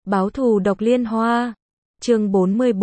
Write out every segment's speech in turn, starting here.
Báo thù độc liên hoa. Chương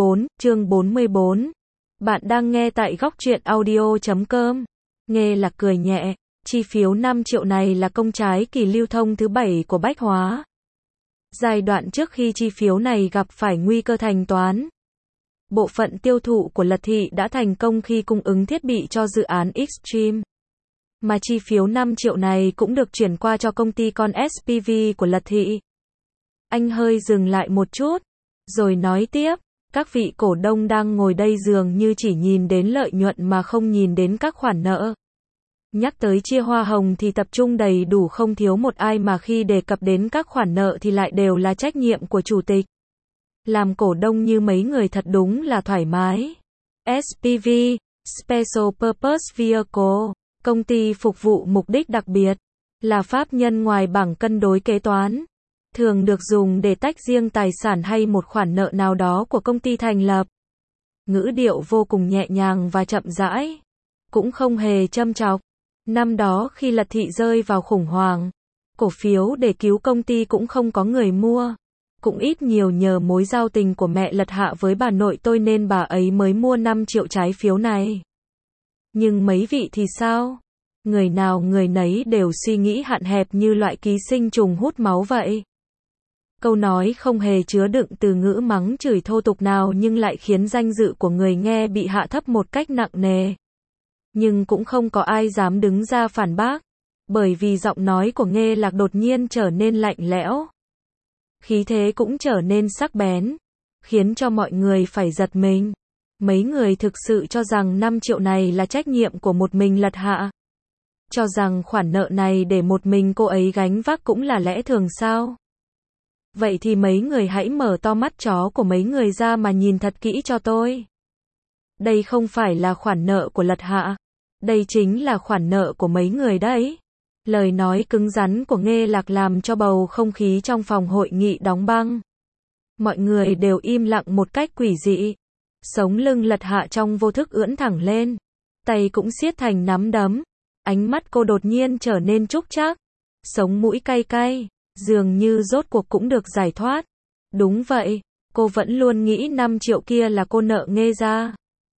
44. Bạn đang nghe tại góc truyện audio.com. Nghe Lạc cười nhẹ, chi phiếu 5 triệu này là công trái kỳ lưu thông thứ 7 của Bách Hóa. Giai đoạn trước khi chi phiếu này gặp phải nguy cơ thanh toán, bộ phận tiêu thụ của Lật Thị đã thành công khi cung ứng thiết bị cho dự án Xtreme. Mà chi phiếu 5 triệu này cũng được chuyển qua cho công ty con SPV của Lật Thị. Anh hơi dừng lại một chút, rồi nói tiếp, các vị cổ đông đang ngồi đây dường như chỉ nhìn đến lợi nhuận mà không nhìn đến các khoản nợ. Nhắc tới chia hoa hồng thì tập trung đầy đủ không thiếu một ai, mà khi đề cập đến các khoản nợ thì lại đều là trách nhiệm của chủ tịch. Làm cổ đông như mấy người thật đúng là thoải mái. SPV, Special Purpose Vehicle, công ty phục vụ mục đích đặc biệt, là pháp nhân ngoài bảng cân đối kế toán, thường được dùng để tách riêng tài sản hay một khoản nợ nào đó của công ty thành lập. Ngữ điệu vô cùng nhẹ nhàng và chậm rãi, cũng không hề châm chọc. Năm đó khi Lật Thị rơi vào khủng hoảng, cổ phiếu để cứu công ty cũng không có người mua. Cũng ít nhiều nhờ mối giao tình của mẹ Lật Hạ với bà nội tôi nên bà ấy mới mua 5 triệu trái phiếu này. Nhưng mấy vị thì sao? Người nào người nấy đều suy nghĩ hạn hẹp như loại ký sinh trùng hút máu vậy. Câu nói không hề chứa đựng từ ngữ mắng chửi thô tục nào nhưng lại khiến danh dự của người nghe bị hạ thấp một cách nặng nề. Nhưng cũng không có ai dám đứng ra phản bác, bởi vì giọng nói của Nghê Lạc đột nhiên trở nên lạnh lẽo. Khí thế cũng trở nên sắc bén, khiến cho mọi người phải giật mình. Mấy người thực sự cho rằng 5 triệu này là trách nhiệm của một mình Lật Hạ. Cho rằng khoản nợ này để một mình cô ấy gánh vác cũng là lẽ thường sao? Vậy thì mấy người hãy mở to mắt chó của mấy người ra mà nhìn thật kỹ cho tôi. Đây không phải là khoản nợ của Lật Hạ. Đây chính là khoản nợ của mấy người đấy. Lời nói cứng rắn của Nghê Lạc làm cho bầu không khí trong phòng hội nghị đóng băng. Mọi người đều im lặng một cách quỷ dị. Sống lưng Lật Hạ trong vô thức ưỡn thẳng lên. Tay cũng siết thành nắm đấm. Ánh mắt cô đột nhiên trở nên trúc trác. Sống mũi cay cay. Dường như rốt cuộc cũng được giải thoát. Đúng vậy, cô vẫn luôn nghĩ 5 triệu kia là cô nợ Nghê ra.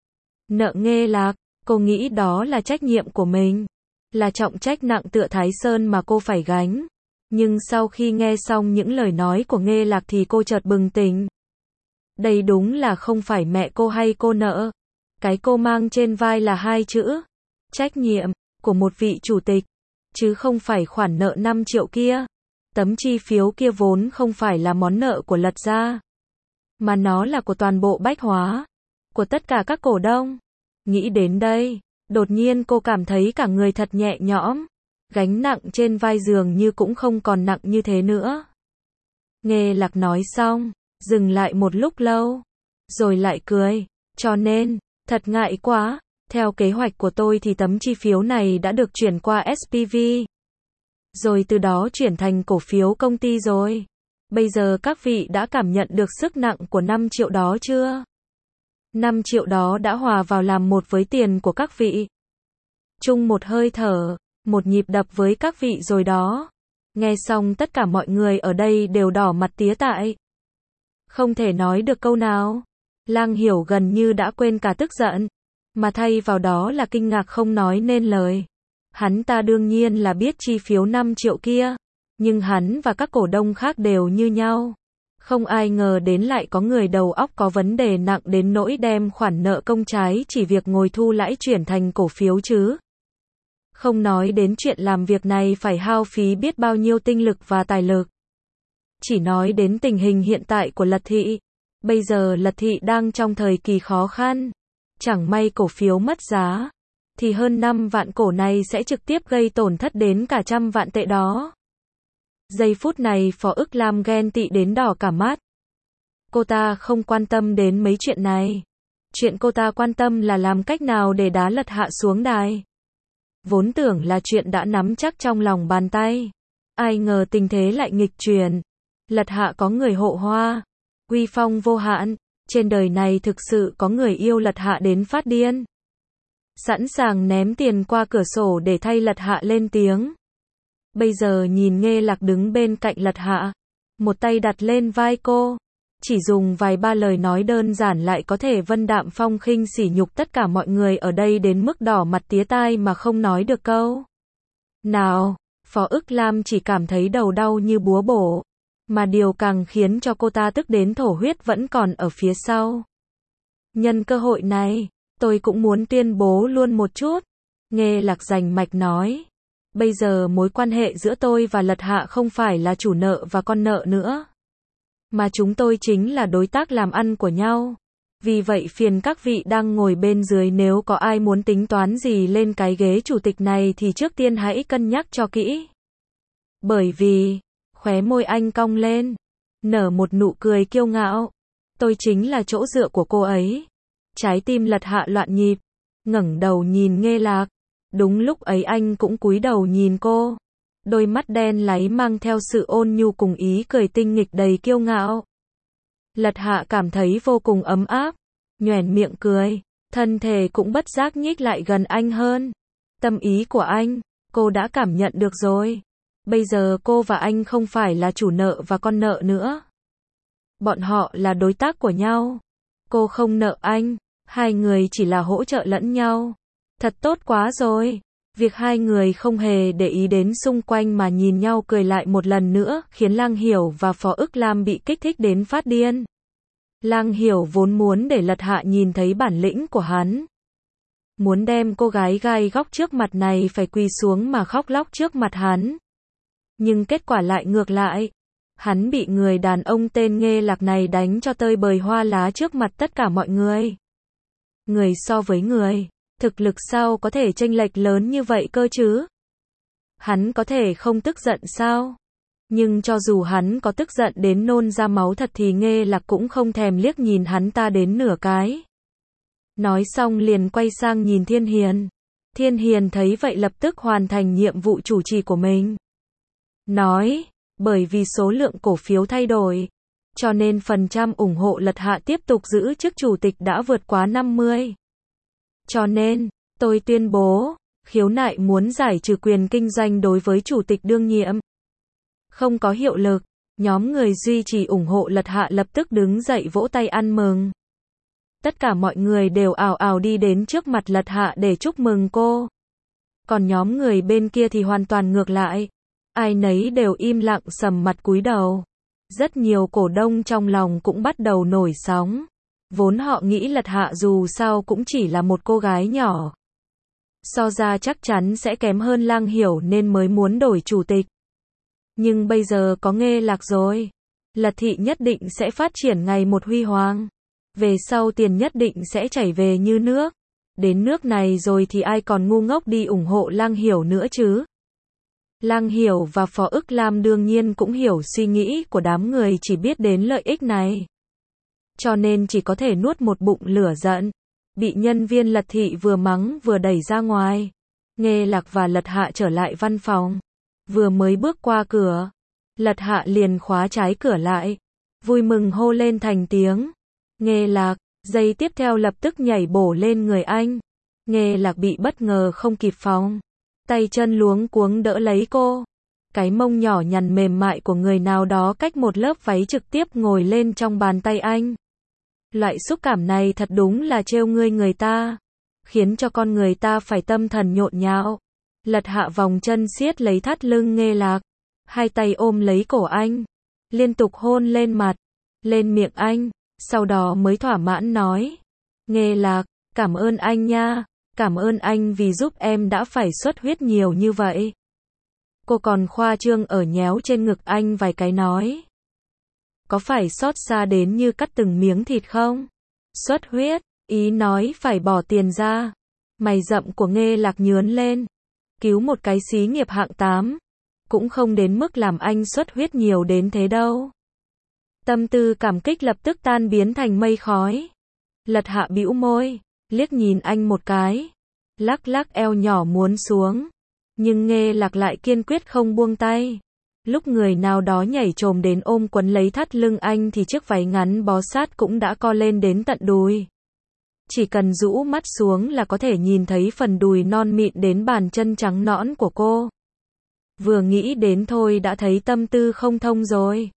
Nợ Nghê Lạc, cô nghĩ đó là trách nhiệm của mình. Là trọng trách nặng tựa Thái Sơn mà cô phải gánh. Nhưng sau khi nghe xong những lời nói của Nghê Lạc thì cô chợt bừng tỉnh. Đây đúng là không phải mẹ cô hay cô nợ. Cái cô mang trên vai là 2 chữ. Trách nhiệm, của một vị chủ tịch. Chứ không phải khoản nợ 5 triệu kia. Tấm chi phiếu kia vốn không phải là món nợ của Lật gia, mà nó là của toàn bộ Bách Hóa. Của tất cả các cổ đông. Nghĩ đến đây, đột nhiên cô cảm thấy cả người thật nhẹ nhõm. Gánh nặng trên vai dường như cũng không còn nặng như thế nữa. Nghê Lạc nói xong, dừng lại một lúc lâu, rồi lại cười. Cho nên, thật ngại quá, theo kế hoạch của tôi thì tấm chi phiếu này đã được chuyển qua SPV. Rồi từ đó chuyển thành cổ phiếu công ty rồi. Bây giờ các vị đã cảm nhận được sức nặng của 5 triệu đó chưa? 5 triệu đó đã hòa vào làm một với tiền của các vị. Chung một hơi thở, một nhịp đập với các vị rồi đó. Nghe xong tất cả mọi người ở đây đều đỏ mặt tía tại. Không thể nói được câu nào. Lang Hiểu gần như đã quên cả tức giận, mà thay vào đó là kinh ngạc không nói nên lời. Hắn ta đương nhiên là biết chi phiếu 5 triệu kia, nhưng hắn và các cổ đông khác đều như nhau. Không ai ngờ đến lại có người đầu óc có vấn đề nặng đến nỗi đem khoản nợ công trái chỉ việc ngồi thu lãi chuyển thành cổ phiếu chứ. Không nói đến chuyện làm việc này phải hao phí biết bao nhiêu tinh lực và tài lực. Chỉ nói đến tình hình hiện tại của Lật Thị. Bây giờ Lật Thị đang trong thời kỳ khó khăn. Chẳng may cổ phiếu mất giá, thì hơn 5 vạn cổ này sẽ trực tiếp gây tổn thất đến cả 100 vạn tệ đó. Giây phút này Phó Ức Lam ghen tị đến đỏ cả mắt. Cô ta không quan tâm đến mấy chuyện này. Chuyện cô ta quan tâm là làm cách nào để đá Lật Hạ xuống đài. Vốn tưởng là chuyện đã nắm chắc trong lòng bàn tay. Ai ngờ tình thế lại nghịch chuyển. Lật Hạ có người hộ hoa. Uy phong vô hạn. Trên đời này thực sự có người yêu Lật Hạ đến phát điên. Sẵn sàng ném tiền qua cửa sổ để thay Lật Hạ lên tiếng. Bây giờ nhìn Nghê Lạc đứng bên cạnh Lật Hạ, một tay đặt lên vai cô. Chỉ dùng vài ba lời nói đơn giản lại có thể vân đạm phong khinh sỉ nhục tất cả mọi người ở đây đến mức đỏ mặt tía tai mà không nói được câu nào. Phó Ức Lam chỉ cảm thấy đầu đau như búa bổ. Mà điều càng khiến cho cô ta tức đến thổ huyết vẫn còn ở phía sau. Nhân cơ hội này, tôi cũng muốn tuyên bố luôn một chút. Nghe Lạc rành mạch nói. Bây giờ mối quan hệ giữa tôi và Lật Hạ không phải là chủ nợ và con nợ nữa. Mà chúng tôi chính là đối tác làm ăn của nhau. Vì vậy phiền các vị đang ngồi bên dưới nếu có ai muốn tính toán gì lên cái ghế chủ tịch này thì trước tiên hãy cân nhắc cho kỹ. Bởi vì, khóe môi anh cong lên, nở một nụ cười kiêu ngạo. Tôi chính là chỗ dựa của cô ấy. Trái tim Lật Hạ loạn nhịp, ngẩng đầu nhìn Nghê Lạc. Đúng lúc ấy anh cũng cúi đầu nhìn cô. Đôi mắt đen láy mang theo sự ôn nhu cùng ý cười tinh nghịch đầy kiêu ngạo. Lật Hạ cảm thấy vô cùng ấm áp, nhoẻn miệng cười, thân thể cũng bất giác nhích lại gần anh hơn. Tâm ý của anh, cô đã cảm nhận được rồi. Bây giờ cô và anh không phải là chủ nợ và con nợ nữa. Bọn họ là đối tác của nhau. Cô không nợ anh, hai người chỉ là hỗ trợ lẫn nhau. Thật tốt quá rồi. Việc hai người không hề để ý đến xung quanh mà nhìn nhau cười lại một lần nữa khiến Lang Hiểu và Phó Ức Lam bị kích thích đến phát điên. Lang Hiểu vốn muốn để Lật Hạ nhìn thấy bản lĩnh của hắn. Muốn đem cô gái gai góc trước mặt này phải quỳ xuống mà khóc lóc trước mặt hắn. Nhưng kết quả lại ngược lại. Hắn bị người đàn ông tên Nghê Lạc này đánh cho tơi bời hoa lá trước mặt tất cả mọi người. Người so với người. Thực lực sao có thể chênh lệch lớn như vậy cơ chứ? Hắn có thể không tức giận sao? Nhưng cho dù hắn có tức giận đến nôn ra máu thật thì Nghê Lạc cũng không thèm liếc nhìn hắn ta đến nửa cái. Nói xong liền quay sang nhìn Thiên Hiền. Thiên Hiền thấy vậy lập tức hoàn thành nhiệm vụ chủ trì của mình. Nói, bởi vì số lượng cổ phiếu thay đổi, cho nên phần trăm ủng hộ Lật Hạ tiếp tục giữ chức chủ tịch đã vượt quá 50. Cho nên, tôi tuyên bố, khiếu nại muốn giải trừ quyền kinh doanh đối với chủ tịch đương nhiệm. Không có hiệu lực, nhóm người duy trì ủng hộ Lật Hạ lập tức đứng dậy vỗ tay ăn mừng. Tất cả mọi người đều ào ào đi đến trước mặt Lật Hạ để chúc mừng cô. Còn nhóm người bên kia thì hoàn toàn ngược lại. Ai nấy đều im lặng sầm mặt cúi đầu. Rất nhiều cổ đông trong lòng cũng bắt đầu nổi sóng. Vốn họ nghĩ Lật Hạ dù sao cũng chỉ là một cô gái nhỏ. So ra chắc chắn sẽ kém hơn Lang Hiểu nên mới muốn đổi chủ tịch. Nhưng bây giờ có Nghê Lạc rồi. Lật thị nhất định sẽ phát triển ngày một huy hoàng. Về sau tiền nhất định sẽ chảy về như nước. Đến nước này rồi thì ai còn ngu ngốc đi ủng hộ Lang Hiểu nữa chứ? Lang Hiểu và Phó Ức Lam đương nhiên cũng hiểu suy nghĩ của đám người chỉ biết đến lợi ích này. Cho nên chỉ có thể nuốt một bụng lửa giận. Bị nhân viên Lật thị vừa mắng vừa đẩy ra ngoài. Nghê Lạc và Lật Hạ trở lại văn phòng. Vừa mới bước qua cửa, Lật Hạ liền khóa trái cửa lại. Vui mừng hô lên thành tiếng. Nghê Lạc, giây tiếp theo lập tức nhảy bổ lên người anh. Nghê Lạc bị bất ngờ không kịp phòng. Tay chân luống cuống đỡ lấy cô. Cái mông nhỏ nhằn mềm mại của người nào đó cách một lớp váy trực tiếp ngồi lên trong bàn tay anh. Loại xúc cảm này thật đúng là trêu ngươi người ta. Khiến cho con người ta phải tâm thần nhộn nhạo. Lật Hạ vòng chân siết lấy thắt lưng Nghê Lạc. Hai tay ôm lấy cổ anh. Liên tục hôn lên mặt, lên miệng anh. Sau đó mới thỏa mãn nói. Nghê Lạc, cảm ơn anh nha. Cảm ơn anh vì giúp em đã phải xuất huyết nhiều như vậy. Cô còn khoa trương ở nhéo trên ngực anh vài cái nói. Có phải xót xa đến như cắt từng miếng thịt không? Xuất huyết, ý nói phải bỏ tiền ra. Mày rậm của Nghê Lạc nhướn lên. Cứu một cái xí nghiệp hạng 8. Cũng không đến mức làm anh xuất huyết nhiều đến thế đâu. Tâm tư cảm kích lập tức tan biến thành mây khói. Lật Hạ bĩu môi, liếc nhìn anh một cái. Lắc lắc eo nhỏ muốn xuống. Nhưng Nghê Lạc lại kiên quyết không buông tay. Lúc người nào đó nhảy chồm đến ôm quấn lấy thắt lưng anh thì chiếc váy ngắn bó sát cũng đã co lên đến tận đùi. Chỉ cần rũ mắt xuống là có thể nhìn thấy phần đùi non mịn đến bàn chân trắng nõn của cô. Vừa nghĩ đến thôi đã thấy tâm tư không thông rồi.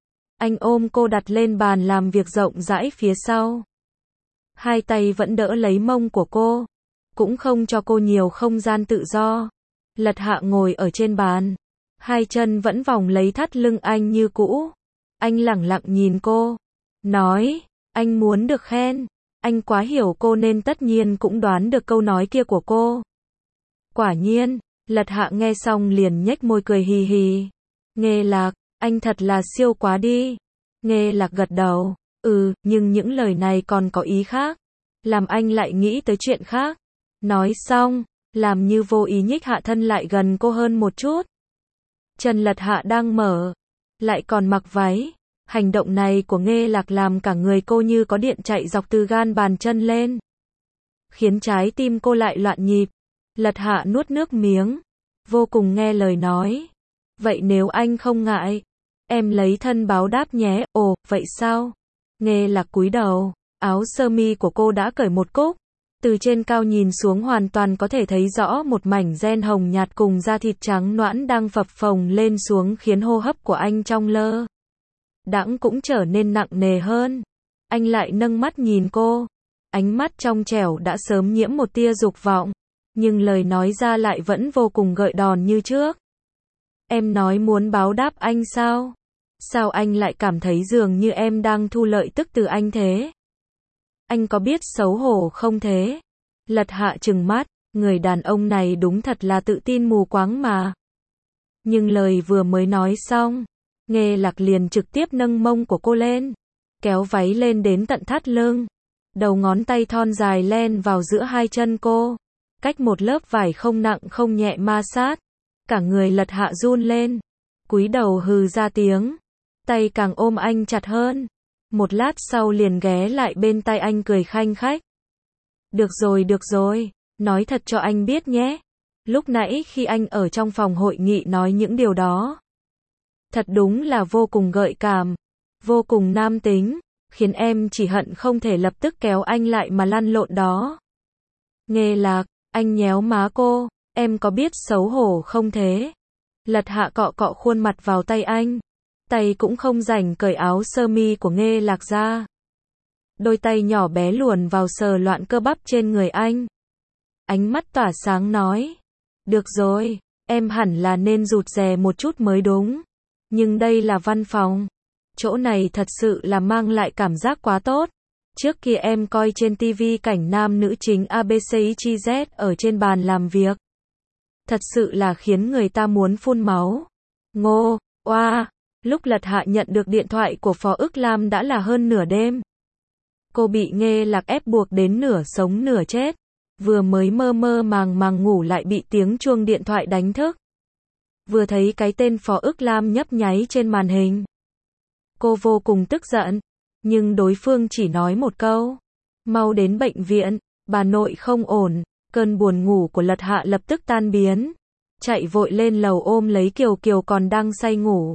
Anh ôm cô đặt lên bàn làm việc rộng rãi phía sau. Hai tay vẫn đỡ lấy mông của cô, cũng không cho cô nhiều không gian tự do. Lật Hạ ngồi ở trên bàn, hai chân vẫn vòng lấy thắt lưng anh như cũ. Anh lẳng lặng nhìn cô, nói, anh muốn được khen. Anh quá hiểu cô nên tất nhiên cũng đoán được câu nói kia của cô. Quả nhiên, Lật Hạ nghe xong liền nhếch môi cười hì hì. Nghê Lạc, anh thật là siêu quá đi. Nghê Lạc gật đầu, nhưng những lời này còn có ý khác. Làm anh lại nghĩ tới chuyện khác. Nói xong, làm như vô ý nhích hạ thân lại gần cô hơn một chút. Chân Lật Hạ đang mở, lại còn mặc váy. Hành động này của Nghê Lạc làm cả người cô như có điện chạy dọc từ gan bàn chân lên, khiến trái tim cô lại loạn nhịp. Lật Hạ nuốt nước miếng, vô cùng nghe lời nói. Vậy nếu anh không ngại, em lấy thân báo đáp nhé. Ồ, vậy sao? Nghê Lạc cúi đầu, áo sơ mi của cô đã cởi một cúc. Từ trên cao nhìn xuống hoàn toàn có thể thấy rõ một mảnh ren hồng nhạt cùng da thịt trắng nõn đang phập phồng lên xuống khiến hô hấp của anh trong lơ đãng cũng trở nên nặng nề hơn. Anh lại nâng mắt nhìn cô, ánh mắt trong trẻo đã sớm nhiễm một tia dục vọng, nhưng lời nói ra lại vẫn vô cùng gợi đòn như trước. Em nói muốn báo đáp anh sao? Sao anh lại cảm thấy dường như em đang thu lợi tức từ anh thế? Anh có biết xấu hổ không thế? Lật Hạ trừng mắt, người đàn ông này đúng thật là tự tin mù quáng mà. Nhưng lời vừa mới nói xong, Nghê Lạc liền trực tiếp nâng mông của cô lên, kéo váy lên đến tận thắt lưng. Đầu ngón tay thon dài len vào giữa hai chân cô, cách một lớp vải không nặng không nhẹ ma sát. Cả người Lật Hạ run lên, cúi đầu hừ ra tiếng, tay càng ôm anh chặt hơn. Một lát sau liền ghé lại bên tai anh cười khanh khách. Được rồi, nói thật cho anh biết nhé. Lúc nãy khi anh ở trong phòng hội nghị nói những điều đó, thật đúng là vô cùng gợi cảm, vô cùng nam tính, khiến em chỉ hận không thể lập tức kéo anh lại mà lăn lộn đó. Nghê Lạc, anh nhéo má cô, em có biết xấu hổ không thế? Lật Hạ cọ cọ khuôn mặt vào tay anh, tay cũng không rảnh cởi áo sơ mi của Nghê Lạc ra. Đôi tay nhỏ bé luồn vào sờ loạn cơ bắp trên người anh. Ánh mắt tỏa sáng nói, được rồi, em hẳn là nên rụt rè một chút mới đúng. Nhưng đây là văn phòng. Chỗ này thật sự là mang lại cảm giác quá tốt. Trước kia em coi trên TV cảnh nam nữ chính ABCYZ ở trên bàn làm việc. Thật sự là khiến người ta muốn phun máu. Ngô, oa, lúc Lật Hạ nhận được điện thoại của Phó Ức Lam đã là hơn nửa đêm. Cô bị Nghê Lạc ép buộc đến nửa sống nửa chết. Vừa mới mơ mơ màng màng ngủ lại bị tiếng chuông điện thoại đánh thức. Vừa thấy cái tên Phó Ức Lam nhấp nháy trên màn hình, cô vô cùng tức giận, nhưng đối phương chỉ nói một câu, mau đến bệnh viện, bà nội không ổn. Cơn buồn ngủ của Lật Hạ lập tức tan biến, chạy vội lên lầu ôm lấy Kiều Kiều còn đang say ngủ.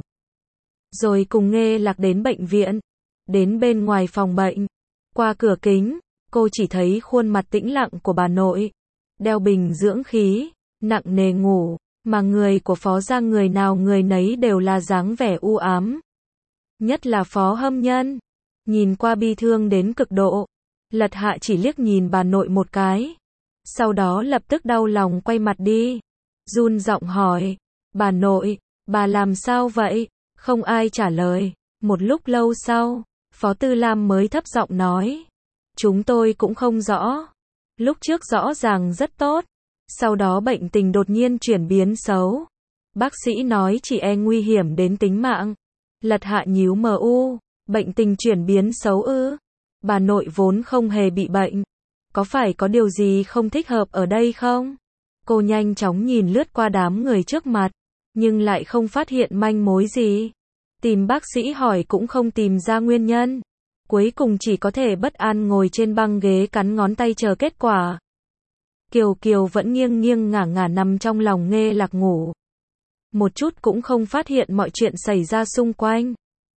Rồi cùng Nghê Lạc đến bệnh viện, đến bên ngoài phòng bệnh, qua cửa kính, cô chỉ thấy khuôn mặt tĩnh lặng của bà nội, đeo bình dưỡng khí, nặng nề ngủ. Mà người của Phó gia người nào người nấy đều là dáng vẻ u ám. Nhất là Phó Hâm Nhân, nhìn qua bi thương đến cực độ. Lật Hạ chỉ liếc nhìn bà nội một cái, sau đó lập tức đau lòng quay mặt đi, run giọng hỏi, bà nội, bà làm sao vậy? Không ai trả lời. Một lúc lâu sau, Phó Tư Lam mới thấp giọng nói, chúng tôi cũng không rõ. Lúc trước rõ ràng rất tốt, sau đó bệnh tình đột nhiên chuyển biến xấu. Bác sĩ nói chỉ e nguy hiểm đến tính mạng. Lật Hạ nhíu MU, bệnh tình chuyển biến xấu ư? Bà nội vốn không hề bị bệnh. Có phải có điều gì không thích hợp ở đây không? Cô nhanh chóng nhìn lướt qua đám người trước mặt, nhưng lại không phát hiện manh mối gì. Tìm bác sĩ hỏi cũng không tìm ra nguyên nhân. Cuối cùng chỉ có thể bất an ngồi trên băng ghế cắn ngón tay chờ kết quả. Kiều Kiều vẫn nghiêng nghiêng ngả ngả nằm trong lòng Nghê Lạc ngủ. Một chút cũng không phát hiện mọi chuyện xảy ra xung quanh.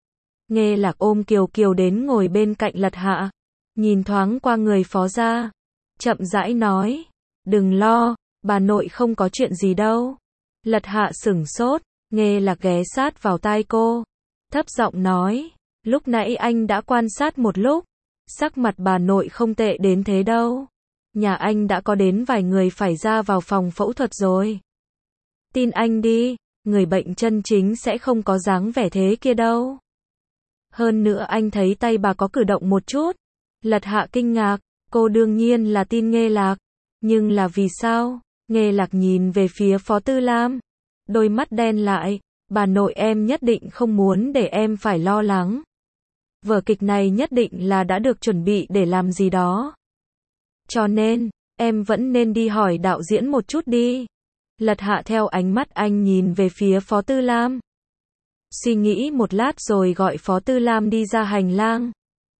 Nghê Lạc ôm Kiều Kiều đến ngồi bên cạnh Lật Hạ, nhìn thoáng qua người Phó gia, chậm rãi nói, đừng lo, bà nội không có chuyện gì đâu. Lật Hạ sửng sốt, Nghê Lạc ghé sát vào tai cô, thấp giọng nói, Lúc nãy anh đã quan sát một lúc, sắc mặt bà nội không tệ đến thế đâu. Nhà anh đã có đến vài người phải ra vào phòng phẫu thuật rồi. Tin anh đi, người bệnh chân chính sẽ không có dáng vẻ thế kia đâu. Hơn nữa anh thấy tay bà có cử động một chút. Lật Hạ kinh ngạc, cô đương nhiên là tin Nghê Lạc. Nhưng là vì sao? Nghê Lạc nhìn về phía Phó Tư Lam. Đôi mắt đen lại, bà nội em nhất định không muốn để em phải lo lắng. Vở kịch này nhất định là đã được chuẩn bị để làm gì đó. Cho nên, em vẫn nên đi hỏi đạo diễn một chút đi. Lật Hạ theo ánh mắt anh nhìn về phía Phó Tư Lam. Suy nghĩ một lát rồi gọi Phó Tư Lam đi ra hành lang.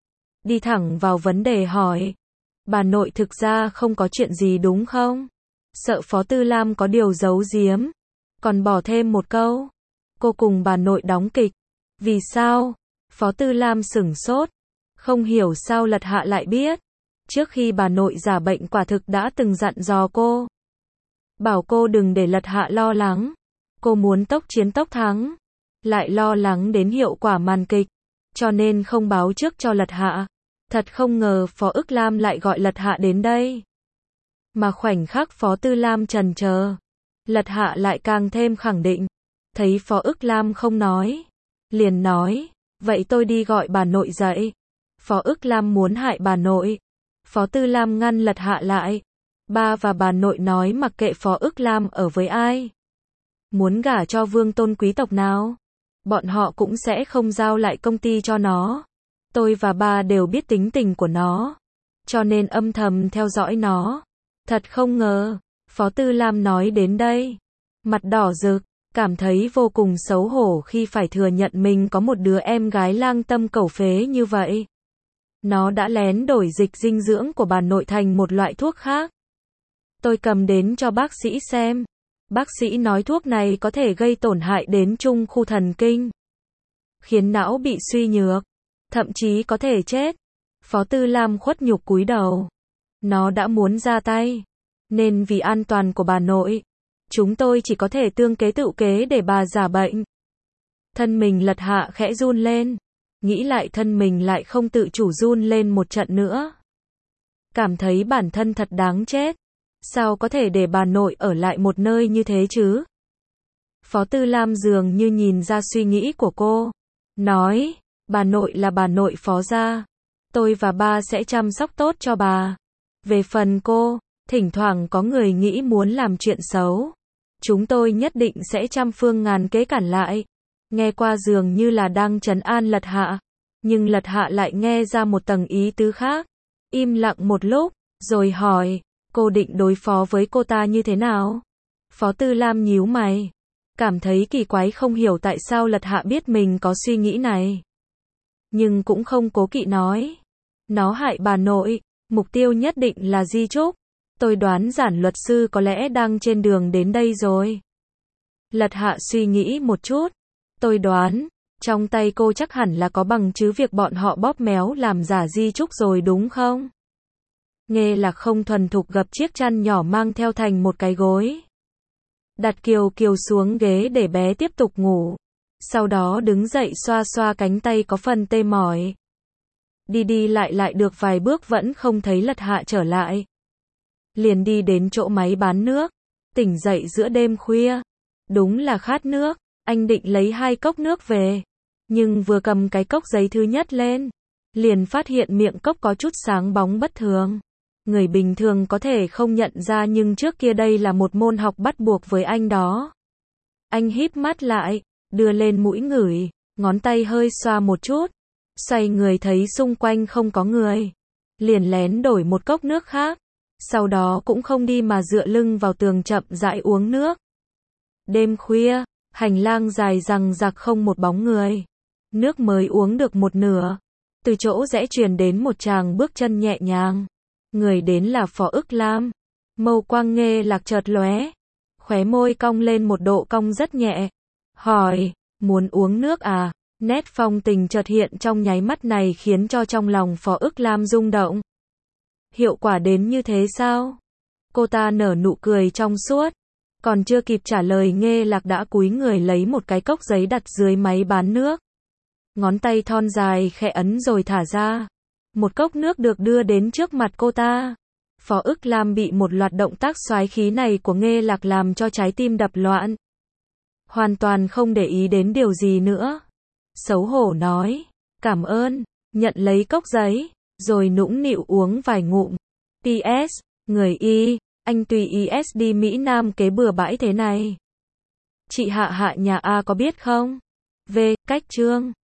Đi thẳng vào vấn đề hỏi. Bà nội thực ra không có chuyện gì đúng không? Sợ Phó Tư Lam có điều giấu giếm. Còn bỏ thêm một câu. Cô cùng bà nội đóng kịch. Vì sao? Phó Tư Lam sửng sốt. Không hiểu sao Lật Hạ lại biết. Trước khi bà nội giả bệnh quả thực đã từng dặn dò cô. Bảo cô đừng để Lật Hạ lo lắng. Cô muốn tốc chiến tốc thắng. Lại lo lắng đến hiệu quả màn kịch. Cho nên không báo trước cho Lật Hạ. Thật không ngờ Phó Ức Lam lại gọi Lật Hạ đến đây. Mà khoảnh khắc Phó Tư Lam chần chờ. Lật Hạ lại càng thêm khẳng định. Thấy Phó Ức Lam không nói. Liền nói. Vậy tôi đi gọi bà nội dậy. Phó Ức Lam muốn hại bà nội. Phó Tư Lam ngăn Lật Hạ lại. Ba và bà nội nói mặc kệ Phó Ức Lam ở với ai. Muốn gả cho vương tôn quý tộc nào. Bọn họ cũng sẽ không giao lại công ty cho nó. Tôi và ba đều biết tính tình của nó. Cho nên âm thầm theo dõi nó. Thật không ngờ. Phó Tư Lam nói đến đây. Mặt đỏ rực. Cảm thấy vô cùng xấu hổ khi phải thừa nhận mình có một đứa em gái lang tâm cẩu phế như vậy. Nó đã lén đổi dịch dinh dưỡng của bà nội thành một loại thuốc khác. Tôi cầm đến cho bác sĩ xem. Bác sĩ nói thuốc này có thể gây tổn hại đến trung khu thần kinh. Khiến não bị suy nhược. Thậm chí có thể chết. Phó Tư Lam khuất nhục cúi đầu. Nó đã muốn ra tay. Nên vì an toàn của bà nội. Chúng tôi chỉ có thể tương kế tự kế để bà giả bệnh. Thân mình Lật Hạ khẽ run lên. Nghĩ lại thân mình lại không tự chủ run lên một trận nữa. Cảm thấy bản thân thật đáng chết. Sao có thể để bà nội ở lại một nơi như thế chứ? Phó Tư Lam dường như nhìn ra suy nghĩ của cô. Nói, bà nội là bà nội Phó gia. Tôi và ba sẽ chăm sóc tốt cho bà. Về phần cô, thỉnh thoảng có người nghĩ muốn làm chuyện xấu. Chúng tôi nhất định sẽ trăm phương ngàn kế cản lại. Nghe qua dường như là đang trấn an Lật Hạ. Nhưng Lật Hạ lại nghe ra một tầng ý tứ khác. Im lặng một lúc, rồi hỏi, cô định đối phó với cô ta như thế nào? Phó Tư Lam nhíu mày. Cảm thấy kỳ quái không hiểu tại sao Lật Hạ biết mình có suy nghĩ này. Nhưng cũng không cố kỵ nói. Nó hại bà nội, mục tiêu nhất định là di chúc. Tôi đoán giản luật sư có lẽ đang trên đường đến đây rồi. Lật Hạ suy nghĩ một chút. Tôi đoán, trong tay cô chắc hẳn là có bằng chứng việc bọn họ bóp méo làm giả di chúc rồi đúng không? Nghê Lạc không thuần thục gập chiếc chăn nhỏ mang theo thành một cái gối. Đặt Kiều Kiều xuống ghế để bé tiếp tục ngủ. Sau đó đứng dậy xoa xoa cánh tay có phần tê mỏi. Đi đi lại được vài bước vẫn không thấy Lật Hạ trở lại. Liền đi đến chỗ máy bán nước. Tỉnh dậy giữa đêm khuya. Đúng là khát nước. Anh định lấy 2 cốc nước về. Nhưng vừa cầm cái cốc giấy thứ nhất lên. Liền phát hiện miệng cốc có chút sáng bóng bất thường. Người bình thường có thể không nhận ra nhưng trước kia đây là một môn học bắt buộc với anh đó. Anh híp mắt lại, đưa lên mũi ngửi, ngón tay hơi xoa một chút. Xoay người thấy xung quanh không có người. Liền lén đổi một cốc nước khác. Sau đó cũng không đi mà dựa lưng vào tường chậm rãi uống nước. Đêm khuya, hành lang dài dằng dặc không một bóng người. Nước mới uống được một nửa. Từ chỗ rẽ truyền đến một chàng bước chân nhẹ nhàng. Người đến là Phó Ức Lam. Mâu quang Nghê Lạc chợt lóe. Khóe môi cong lên một độ cong rất nhẹ. Hỏi, muốn uống nước à? Nét phong tình chợt hiện trong nháy mắt này khiến cho trong lòng Phó Ức Lam rung động. Hiệu quả đến như thế sao? Cô ta nở nụ cười trong suốt. Còn chưa kịp trả lời Nghê Lạc đã cúi người lấy một cái cốc giấy đặt dưới máy bán nước. Ngón tay thon dài khẽ ấn rồi thả ra. Một cốc nước được đưa đến trước mặt cô ta. Phó Ức Lam bị một loạt động tác xoái khí này của Nghê Lạc làm cho trái tim đập loạn. Hoàn toàn không để ý đến điều gì nữa. Xấu hổ nói, cảm ơn, nhận lấy cốc giấy, rồi nũng nịu uống vài ngụm. PS, người Y, anh tùy IS đi Mỹ Nam kế bừa bãi thế này. Chị Hạ Hạ nhà A có biết không? V, cách chương.